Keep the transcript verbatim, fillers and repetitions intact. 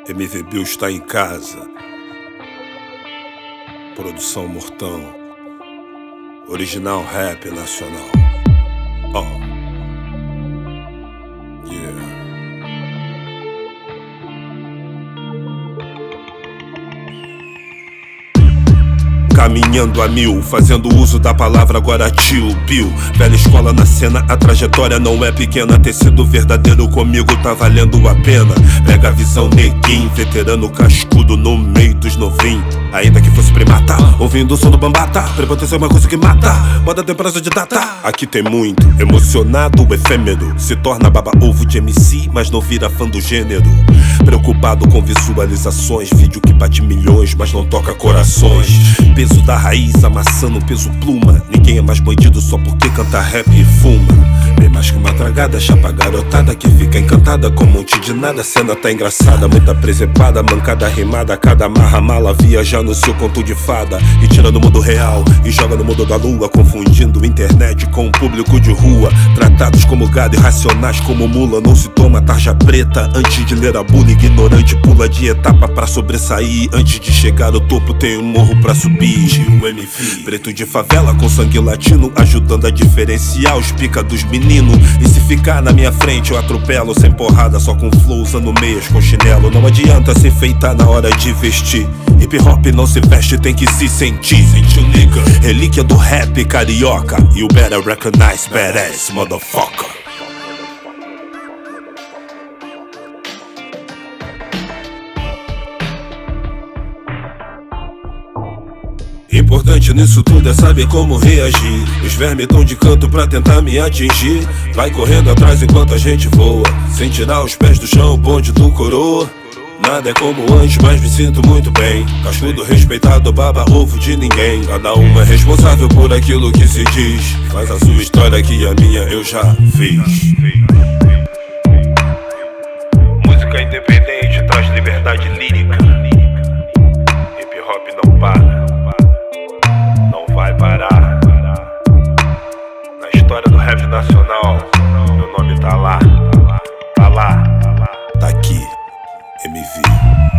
M V Bill está em casa. Produção Mortão. Original rap nacional. Oh. Yeah. Caminhando a mil, fazendo uso da palavra agora tio, Bill. Velha escola na cena, a trajetória não é pequena. Ter sido verdadeiro comigo tá valendo a pena. Pega a visão, neguinho, veterano cascudo no meio dos novinhos. Ainda que fosse primata, ouvindo o som do bambata. Prepotência é uma coisa que mata, moda tem prazo de data. Aqui tem muito, emocionado, efêmero. Se torna baba-ovo de M C, mas não vira fã do gênero. Preocupado com visualizações, vídeo que bate milhões, mas não toca corações. Peso da raiz, amassando peso pluma. Ninguém é mais bandido só porque canta rap e fuma. Bem mais que uma tragada, chapa garotada que fica encantada com um monte de nada. A cena tá engraçada, muita presepada, mancada rimada. Cada marra mala viaja no seu conto de fada. E tira do mundo real e joga no mundo da lua, confundindo internet com o público de rua. Tratados como gado, irracionais como mula. Não se toma tarja preta antes de ler a bula. Ignorante pula de etapa pra sobressair. Antes de chegar ao topo tem um morro pra subir. O M V, preto de favela com sangue latino, ajudando a diferenciar os pica dos meninos. E se ficar na minha frente eu atropelo, sem porrada, só com flow, usando meias com chinelo. Não adianta se enfeitar na hora de vestir. Hip hop não se veste, tem que se sentir. Sentiu, nigga. Relíquia do rap carioca. You better recognize badass, motherfucker. Importante nisso tudo é saber como reagir. Os vermes tão de canto pra tentar me atingir. Vai correndo atrás enquanto a gente voa, sem tirar os pés do chão, bonde do coroa. Nada é como antes, mas me sinto muito bem. Cascudo respeitado, baba ovo de ninguém. Cada um é responsável por aquilo que se diz. Faz a sua história que a minha eu já fiz. Música independente traz liberdade lírica. Hip hop não para, vai parar. Na história do rap nacional, meu nome tá lá, tá lá, tá lá, tá aqui, M V.